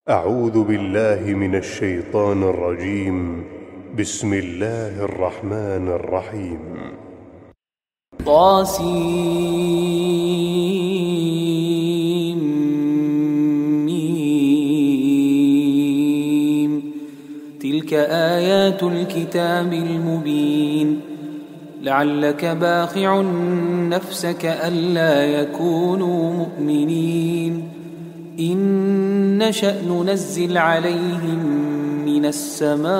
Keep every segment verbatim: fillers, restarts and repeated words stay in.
أعوذ بالله من الشيطان الرجيم. بسم الله الرحمن الرحيم. طاسيم. تلك آيات الكتاب المبين. لعلك باخع نفسك ألا يكونوا مؤمنين إن نشأ ننزل عليهم من السماء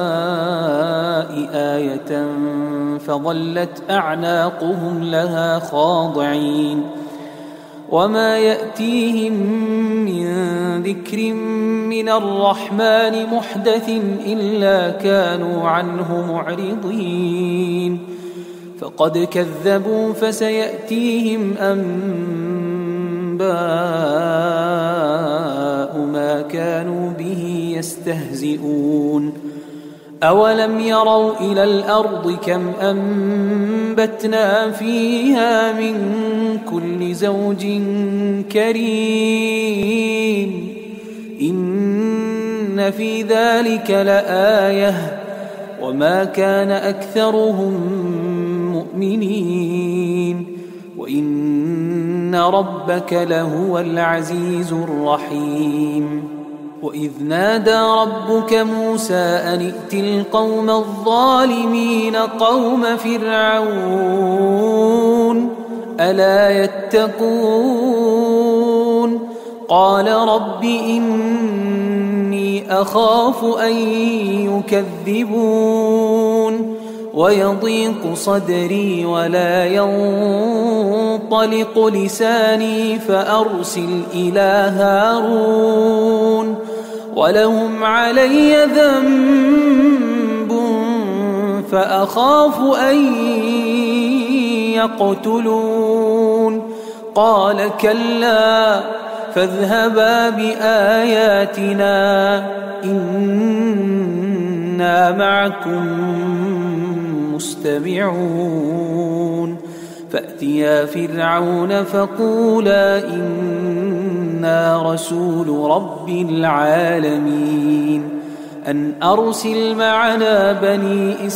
آية فظلت أعناقهم لها خاضعين وما يأتيهم من ذكر من الرحمن محدث إلا كانوا عنه معرضين فقد كذبوا فسيأتيهم أنباء ما كانوا به يستهزئون أولم يروا إلى الأرض كم أنبتنا فيها من كل زوج كريم إن في ذلك لآية وما كان أكثرهم مؤمنين وإن ربك لهو العزيز الرحيم وإذ نادى ربك موسى أن ائت القوم الظالمين قوم فرعون ألا يتقون قال رب إني أخاف أن يكذبون ويضيق صدري ولا ينطلق لساني فأرسل إلى هارون ولهم علي ذنب فأخاف أن يقتلون قال كلا فاذهبا بآياتنا إنا معكم مستمعون فأتيا فرعون فقولا إنا رسول رب العالمين أن أرسل معنا بني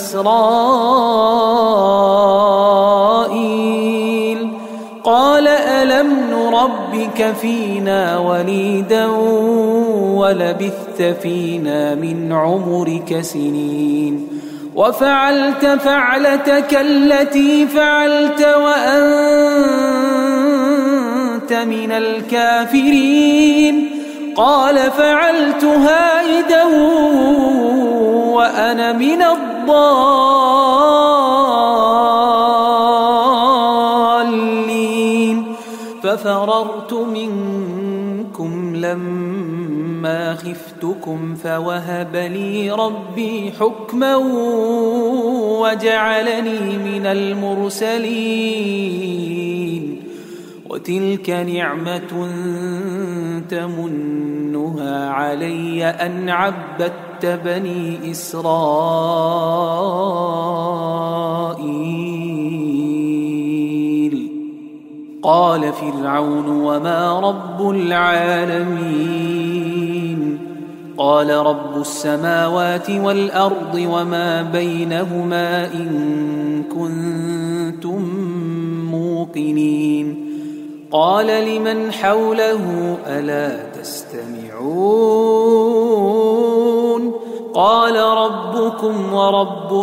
إسرائيل قال ألم نربك فينا وليدا ولبثت فينا من عمرك سنين وفعلت فعلتك التي فعلت وأنت من الكافرين قال فعلتها إذا وأنا من الضالين ففررت منكم لما خفتكم فوهب لي ربي حكما وجعلني من المرسلين وتلك نعمة تمنها علي أن عبدت بني إسرائيل قال فرعون وما رب العالمين قال رب السماوات والأرض وما بينهما إن كنتم موقنين قال لمن حوله ألا تستمعون قال ربكم ورب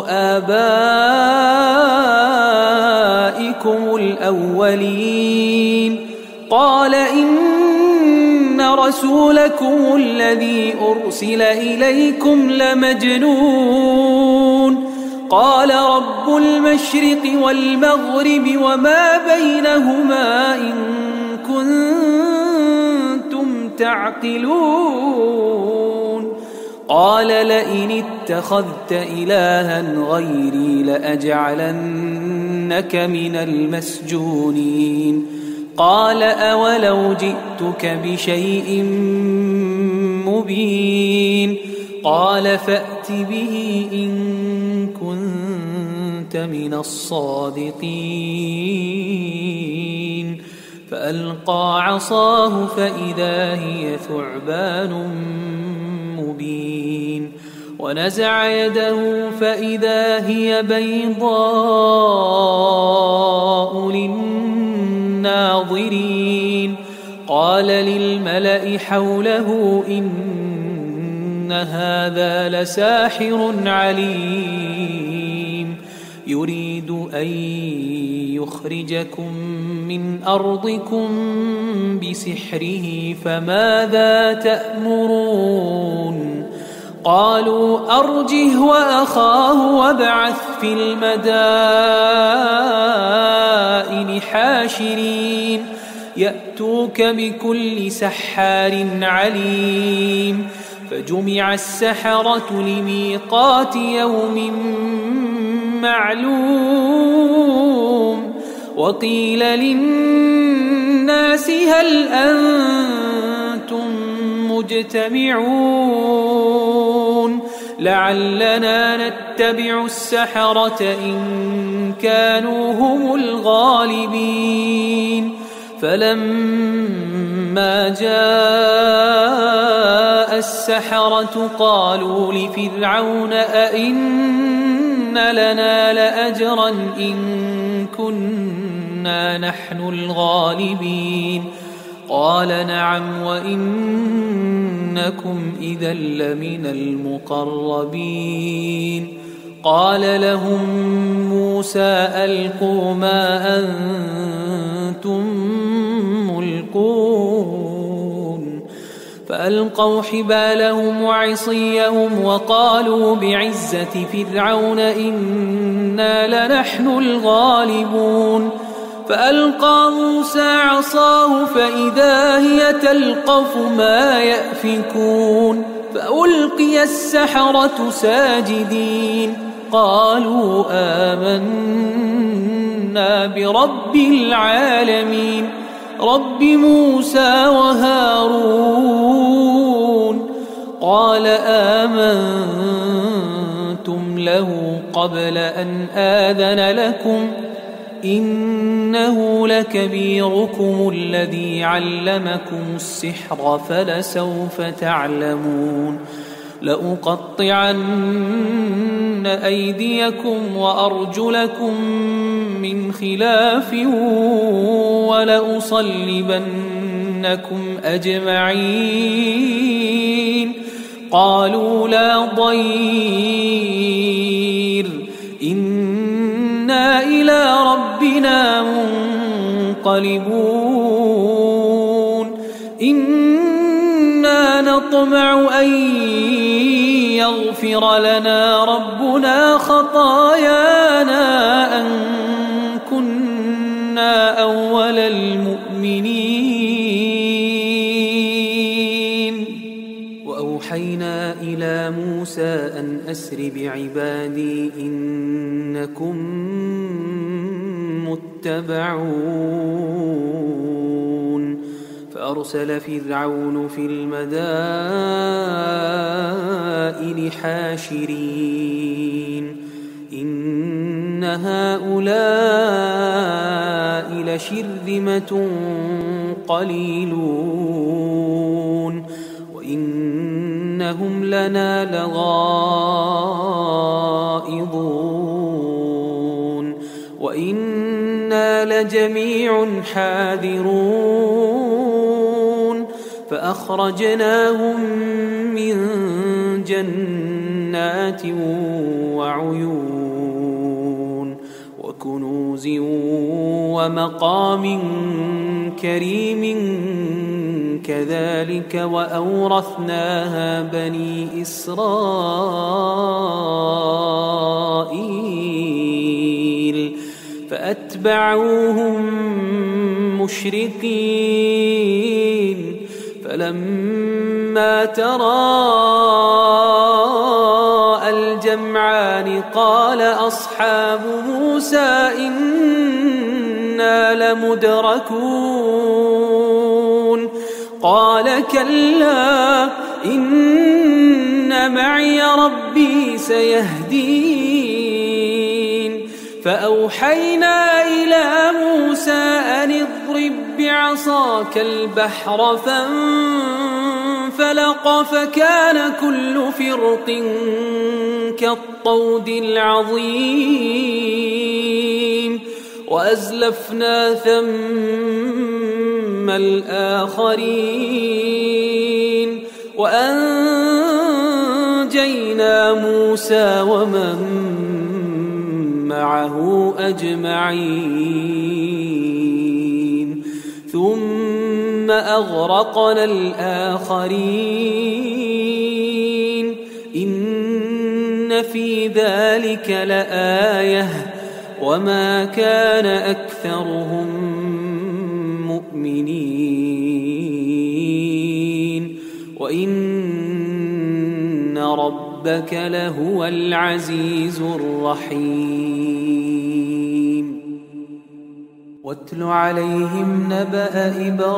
آبائكم الأولين قال إن رسولكم الذي أرسل إليكم لمجنون قال رب المشرق والمغرب وما بينهما إن كنتم تعقلون قال لئن اتخذت إلها غيري لأجعلنك من المسجونين قال أولو جئتك بشيء مبين قال فأت به إن كنت من الصادقين فألقى عصاه فإذا هي ثعبان مبين ونزع يده فإذا هي بيضاء للناظرين قال للملأ حوله إن هذا لساحر عليم يريد أن يخرجكم من أرضكم بسحره فماذا تأمرون قالوا أرجه وأخاه وابعث في المدائن حاشرين يأتوك بكل سحار عليم فجمع السحرة لميقات يوم معلوم وقيل للناس هل أنتم مجتمعون لعلنا نتبع السحرة إن كانوا هم الغالبين فلما جاء السحرة قالوا لفرعون أئن لنا لأجرا إن كنا نحن الغالبين قال نعم وإنكم إذا لمن المقربين قال لهم موسى ألقوا ما أنتم ملقون فألقوا حبالهم وعصيهم وقالوا بعزة فرعون إنا لنحن الغالبون فألقى موسى عصاه فإذا هي تلقف ما يأفكون فألقي السحرة ساجدين قالوا آمنا برب العالمين رب موسى وهارون قال آمنتم له قبل أن آذن لكم إنه لكبيركم الذي علمكم السحر فلسوف تعلمون لأقطعن أيديكم وأرجلكم من خلاف ولأصلبنكم أجمعين قالوا لا ضير إنا إلى ربنا منقلبون إنا نطمع أن يغفر لنا ربنا خطايانا أن كنا أول المؤمنين وأوحينا إلى موسى أن أسر بعبادي إنكم متبعون فأرسل فرعون في المدائن حاشرين إن هؤلاء لشرذمة قليلون وإنهم لنا لغائظون وإنا لجميع حاذرون فأخرجناهم من جنات وعيون وكنوز ومقام كريم كذلك وأورثناها بني إسرائيل فأتبعوهم مشرقين فلما تراءى الجمعان قال أصحاب موسى إنا لمدركون قال كلا إن معي ربي سيهدين فأوحينا إلى موسى أن اضرب بعصاك البحر فانفلق فكان كل فرق كالطود العظيم وأزلفنا ثم الآخرين وأنجينا موسى ومن معه أجمعين ثم أغرقنا الآخرين إن في ذلك لآية وما كان أكثرهم مؤمنين وإن ربك لهو العزيز الرحيم واتل عليهم نبأ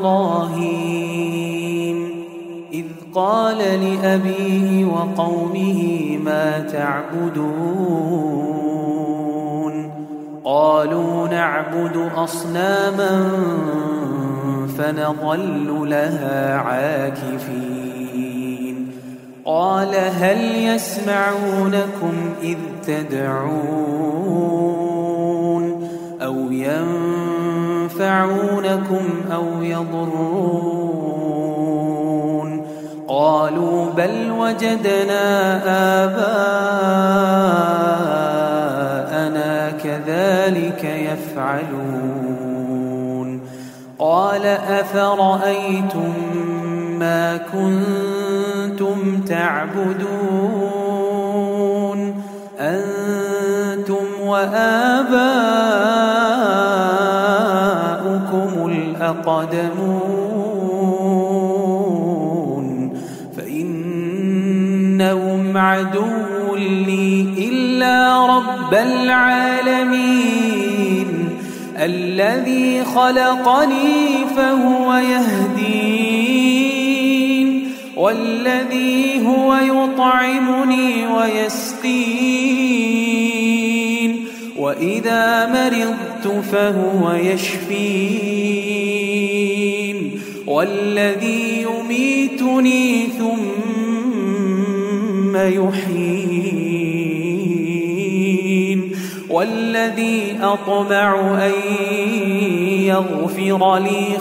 إبراهيم إذ قال لأبيه وقومه ما تعبدون قالوا نعبد أصناما فنظل لها عاكفين قال هل يسمعونكم إذ تدعون أو ينفعونكم أو يضرون قالوا بل وجدنا آباءنا كذلك يفعلون قال أفرأيتم ما كنتم تعبدون أنتم وآباؤكم الأقدمون فإنهم عدو لي إلا رب العالمين الذي خلقني فهو يهدين والذي هو يطعمني ويسقين وإذا مرضت فهو يشفين والذي يميتني ثم يحيين والذي أطمع أن يغفر لي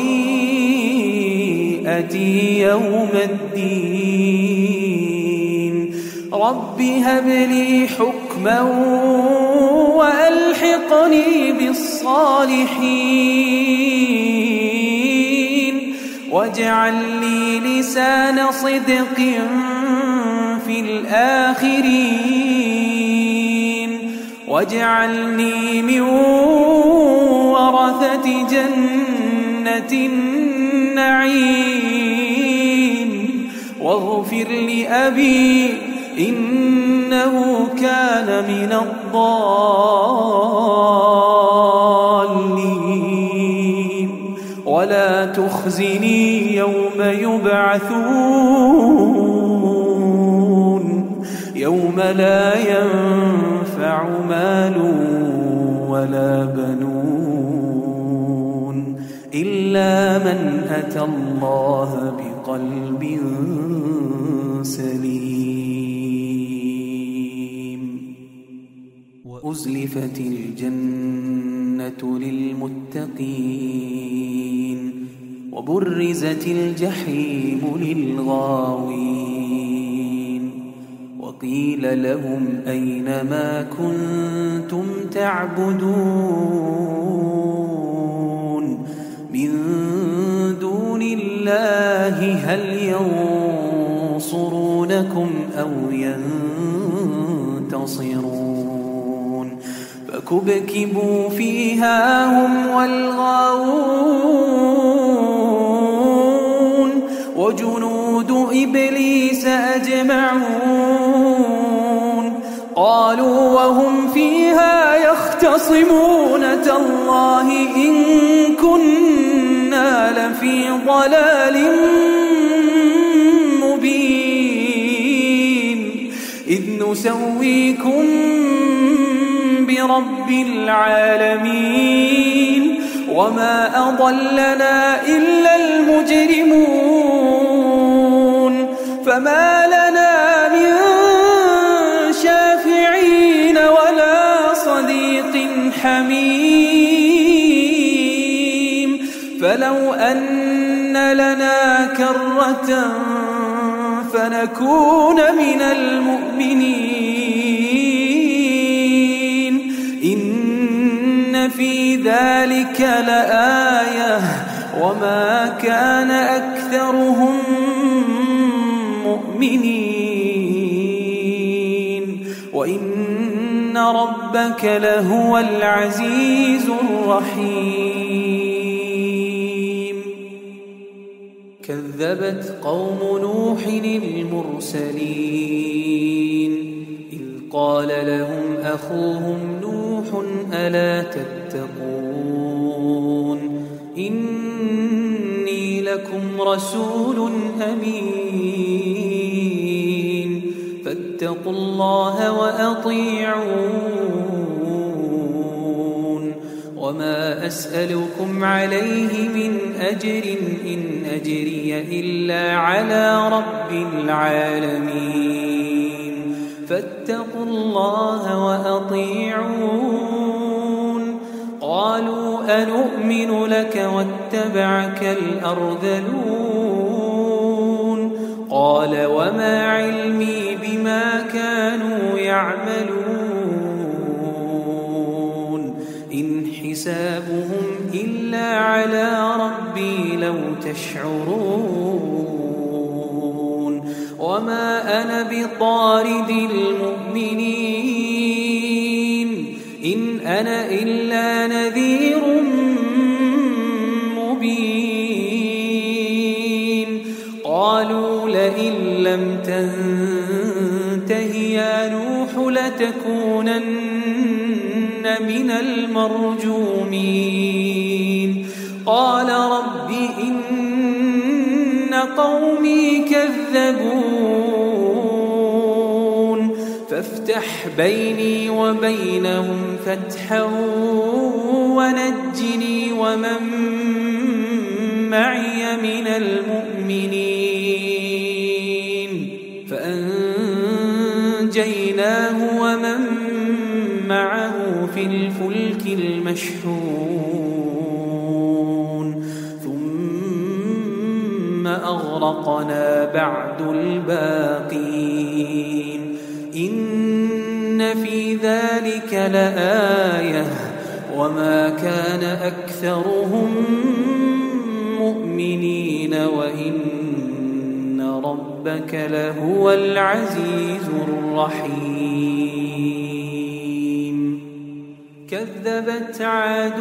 خطيئتي يوم الدين رب هب لي حكما وألحقني بالصالحين واجعل لي لسان صدق في الآخرين واجعلني من ورثة جنة النعيم واغفر لأبي إنه كان من الضالين ولا تخزني يوم يبعثون يوم لا ينفع مال ولا بنون إلا من أتى الله بقلب سليم وأزلفت الجنة للمتقين وبرزت الجحيم للغاوين وقيل لهم أين ما كنتم تعبدون من دون الله هل ينصرونكم أو ينتصرون فكبكبوا فيها هم والغاوون وجنود إبليس أجمعون قالوا وهم فيها يختصمون تالله إن كنا لفي ضلال مبين إذ نسويكم برب العالمين وما أضلنا إلا المجرمون فما لنا من شافعين ولا صديق حميم فلو أن لنا كرة فنكون من المؤمنين إن في ذلك لآية وما كان أكثرهم مؤمنين وإن ربك لهو العزيز الرحيم كذبت قوم نوح المرسلين إذ قال لهم أخوهم نوح ألا تتقون إني لكم رسول أمين فاتقوا الله وأطيعون وما أسألكم عليه من أجر إن أجري إلا على رب العالمين فاتقوا الله وأطيعون قالوا أنؤمن لك واتبعك الأرذلون قال وما علمي بما كانوا يعملون إن حسابهم إلا على ربي لو تشعرون وما أنا بطارد المؤمنين إن أنا إلا نذير مبين قالوا لئن لم تنته يا نوح لتكونن من المرجومين قال رب إن قومي كذبون فافتح بيني وبينهم فتحا ونجني ومن معي من المؤمنين فأنجيناه ومن معه في الفلك المشحون ثم أغرقنا بعد الباقين إن في ذلك لآية وما كان أكثرهم مؤمنين وإن ربك لهو العزيز الرحيم كذبت عاد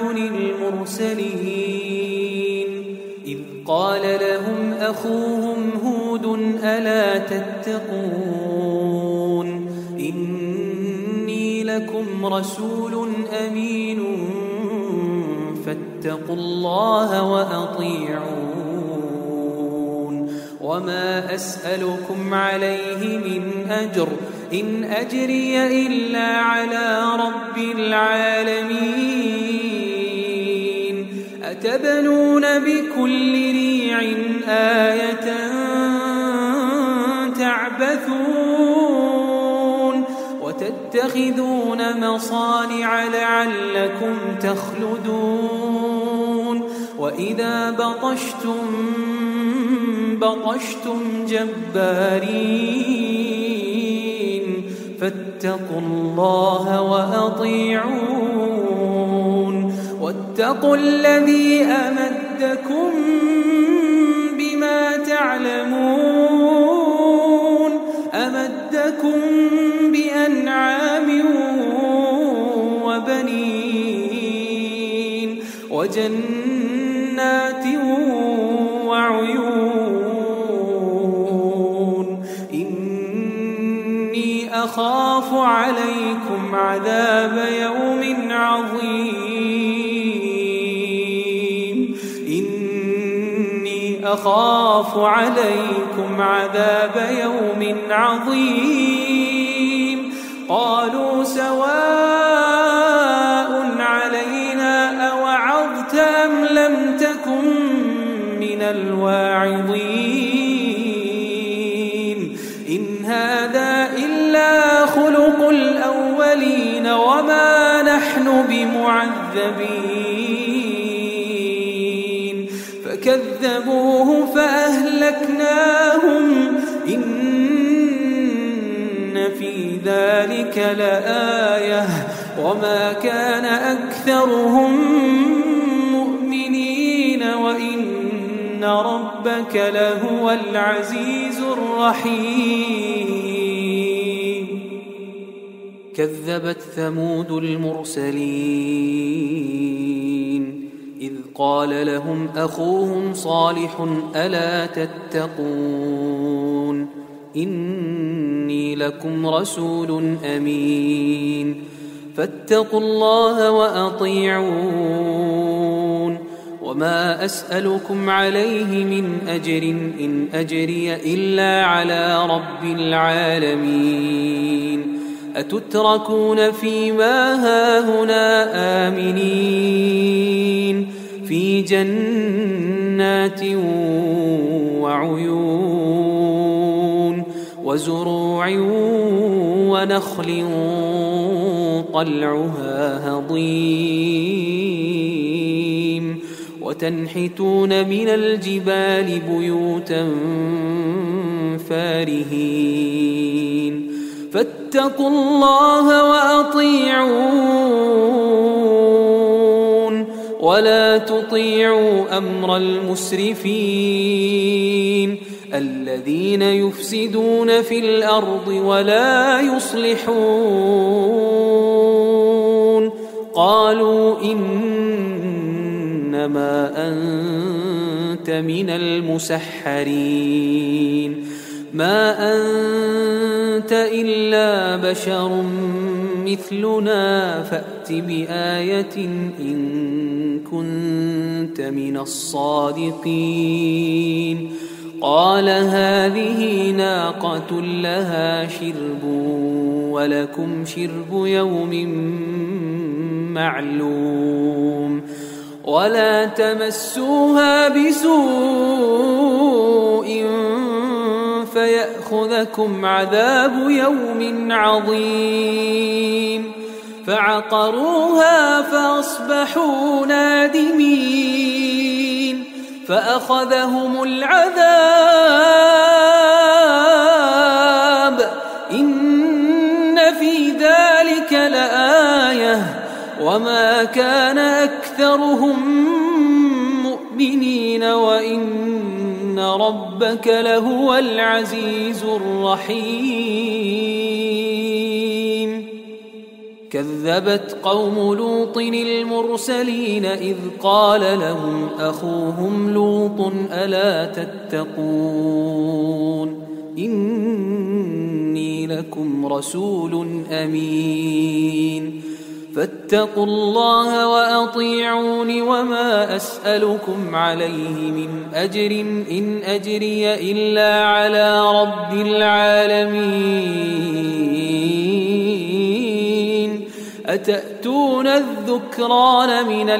المرسلين إذ قال لهم أخوهم هود ألا تتقون إني لكم رسول أمين فاتقوا الله وأطيعون وما أسألكم عليه من أجر إن أجري إلا على رب العالمين أتبنون بكل ريع آية تعبثون وتتخذون مصانع لعلكم تخلدون وإذا بطشتم بطشتم جبارين فاتقوا الله وأطيعون واتقوا الذي أمدكم بما تعلمون أمدكم بأنعام وبنين وجنات وعيون إني أخاف عليكم عذاب يوم عظيم إني أخاف عليكم عذاب يوم عظيم قالوا سواء علينا أوعظت أم إن هذا إلا خلق الأولين وما نحن بمعذبين فكذبوه فأهلكناهم إن في ذلك لآية وما كان أكثرهم مؤمنين وإن ربك لهو العزيز الرحيم كذبت ثمود المرسلين إذ قال لهم أخوهم صالح ألا تتقون إني لكم رسول أمين فاتقوا الله وأطيعون وما أسألكم عليه من أجر إن أجري إلا على رب العالمين أتتركون فيما هاهنا آمنين في جنات وعيون وزروع ونخل طلعها هضيم وتنحتون من الجبال بيوتا فارهين فاتقوا الله وأطيعون ولا تطيعوا أمر المسرفين الذين يفسدون في الأرض ولا يصلحون قالوا إنما أنت من المسحرين ما أنت إلا بشر مثلنا فأت بآية إن كنت من الصادقين قال هذه ناقة لها شرب ولكم شرب يوم معلوم ولا تمسوها بسوء فيأخذكم عذاب يوم عظيم فعقروها فأصبحوا نادمين فأخذهم العذاب إن في ذلك لآية وما كان أكثرهم مؤمنين وإن ربك لهو العزيز الرحيم كذبت قوم لوط المرسلين إذ قال لهم أخوهم لوط ألا تتقون إني لكم رسول أمين فاتقوا الله وأطيعون وما أسألكم عليه من أجر إن أجري إلا على رب العالمين أتأتون الذكران من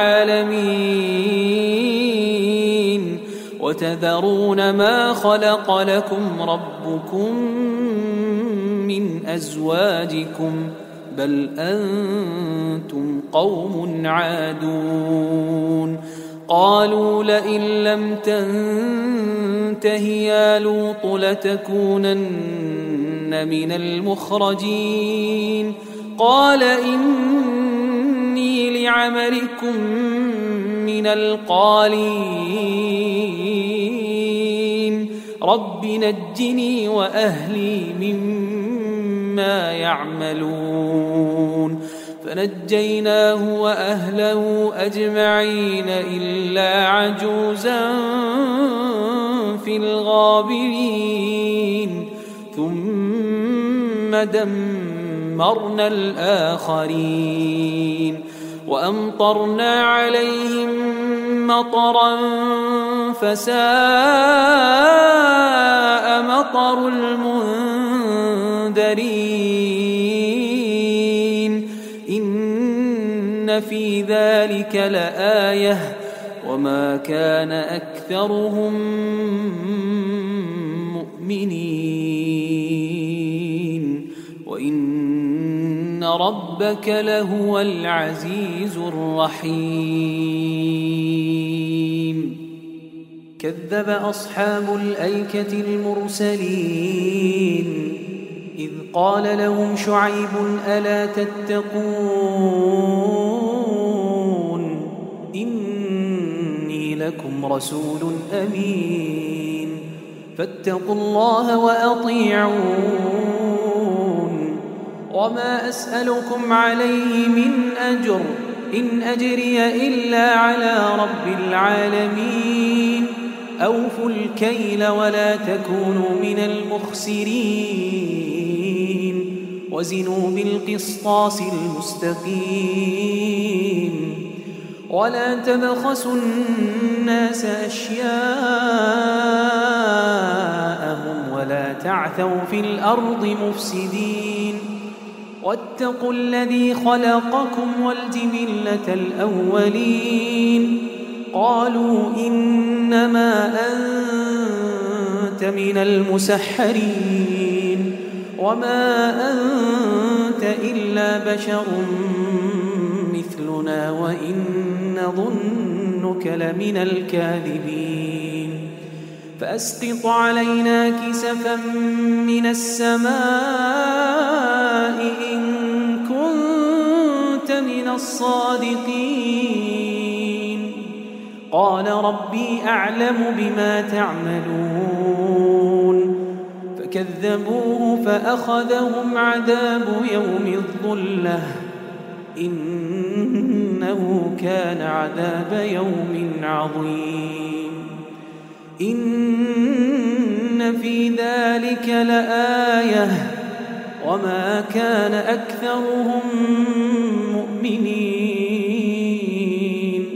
العالمين وتذرون ما خلق لكم ربكم من أزواجكم بل أنتم قوم عادون قالوا لئن لم تنته يا لوط لتكونن من المخرجين قال إني لعملكم من القالين رب نجني وأهلي مما يعملون فنجيناه وأهله أجمعين إلا عجوزا في الغابرين ثم دمرنا الآخرين وأمطرنا عليهم مطرا فساء مطر المنذرين إن في ذلك لآية وما كان أكثرهم مؤمنين ربك لهو العزيز الرحيم. كذب أصحاب الأيكة المرسلين إذ قال لهم شعيب ألا تتقون إني لكم رسول أمين فاتقوا الله وأطيعون وما أسألكم عليه من أجر إن أجري إلا على رب العالمين أوفوا الكيل ولا تكونوا من المخسرين وزنوا بالقسطاس المستقيم ولا تبخسوا الناس أشياءهم ولا تعثوا في الأرض مفسدين واتقوا الذي خلقكم والجبلة الأولين قالوا إنما أنت من المسحرين وما أنت إلا بشر مثلنا وإن نظنك لمن الكاذبين فأسقط علينا كسفا من السماء إن كنت من الصادقين قال ربي أعلم بما تعملون فكذبوه فأخذهم عذاب يوم الظلة إنه كان عذاب يوم عظيم إن في ذلك لآية وما كان أكثرهم مؤمنين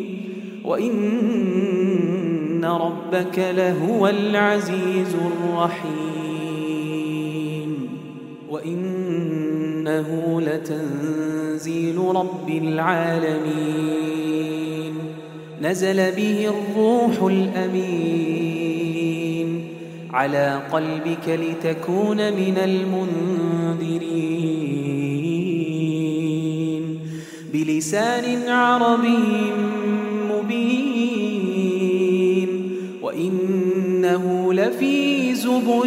وإن ربك لهو العزيز الرحيم وإنه لتنزيل رب العالمين نزل به الروح الأمين على قلبك لتكون من المنذرين بلسان عربي مبين وإنه لفي زبر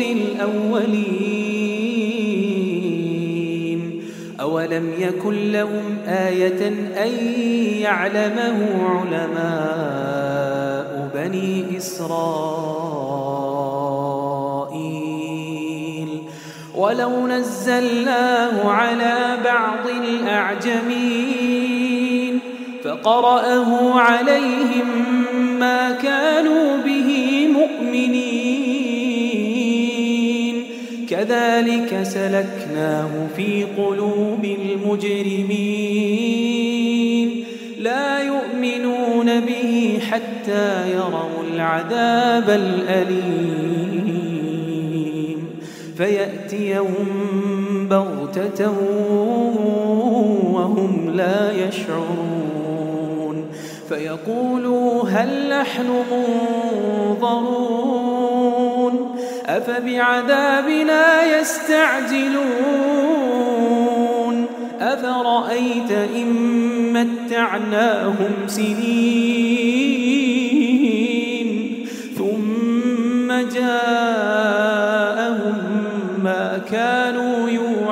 الأولين أولم يكن لهم آية أن يعلمه علماء بني إسرائيل ولو نزلناه على بعض الأعجمين فقرأه عليهم ما كانوا به مؤمنين كذلك سلكناه في قلوب المجرمين لا يؤمنون به حتى يروا العذاب الأليم فيأتيهم بغتة وهم لا يشعرون فيقولوا هل نحن منظرون أفبعذابنا يستعجلون أفرأيت إن متعناهم سنين ثم جاءهم ما كانوا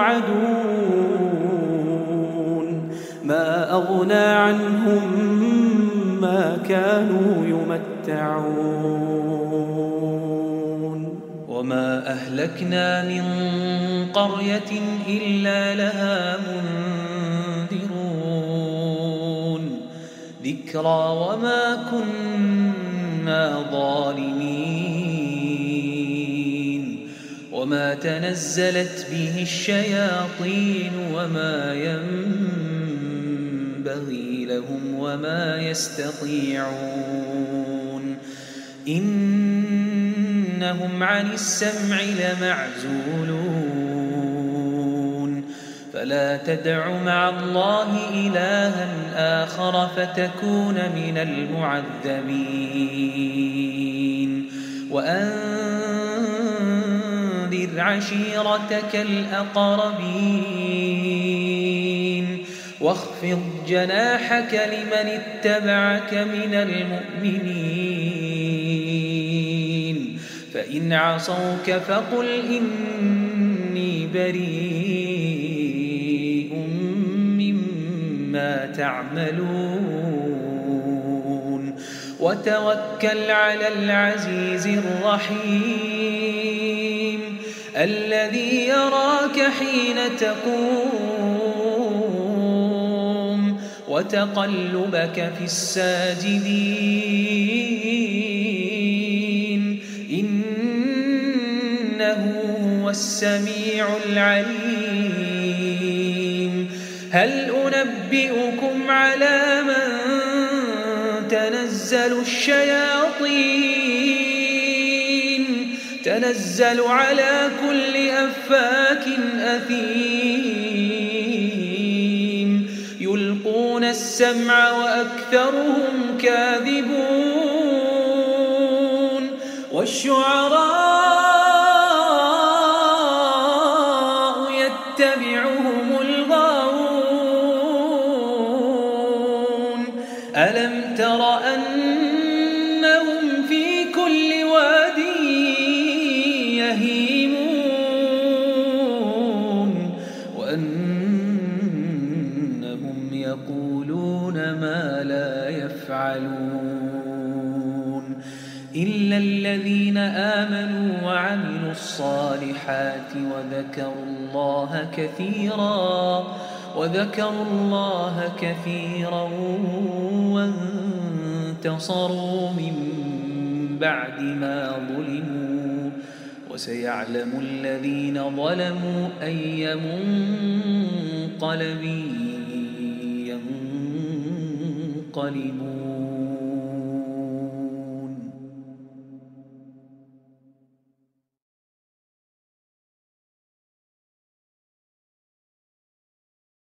يوعدون ما أغنى عنهم ما كانوا يمتعون وما أهلكنا من قرية إلا لها منذرون ذكرى وما كنا ظالمين وما تنزلت به الشياطين وما ينبغي لهم وما يستطيعون إنهم عن السمع لمعزولون فلا تدع مع الله إلها آخر فتكون من المعذبين وأنذر عشيرتك الأقربين واخفض جناحك لمن اتبعك من المؤمنين فإن عصوك فقل إني بريء مما تعملون وتوكل على العزيز الرحيم الذي يراك حين تقوم وتقلبك في الساجدين إنه هو السميع العليم هل أنبئكم على من تنزل الشياطين تنزل على كل أفاك أثيم يلقون السمع وأكثرهم كاذبون والشعراء يتبعهم الغاوون ألم تر أنهم في كل واد يهيمون وأنهم يقولون ما لا يفعلون إلا الذين آمنوا وعملوا الصالحات وذكروا الله كثيرا وذكروا الله كثيرا وانتصروا من بعد ما ظلموا وسيعلم الذين ظلموا أي منقلب ينقلبون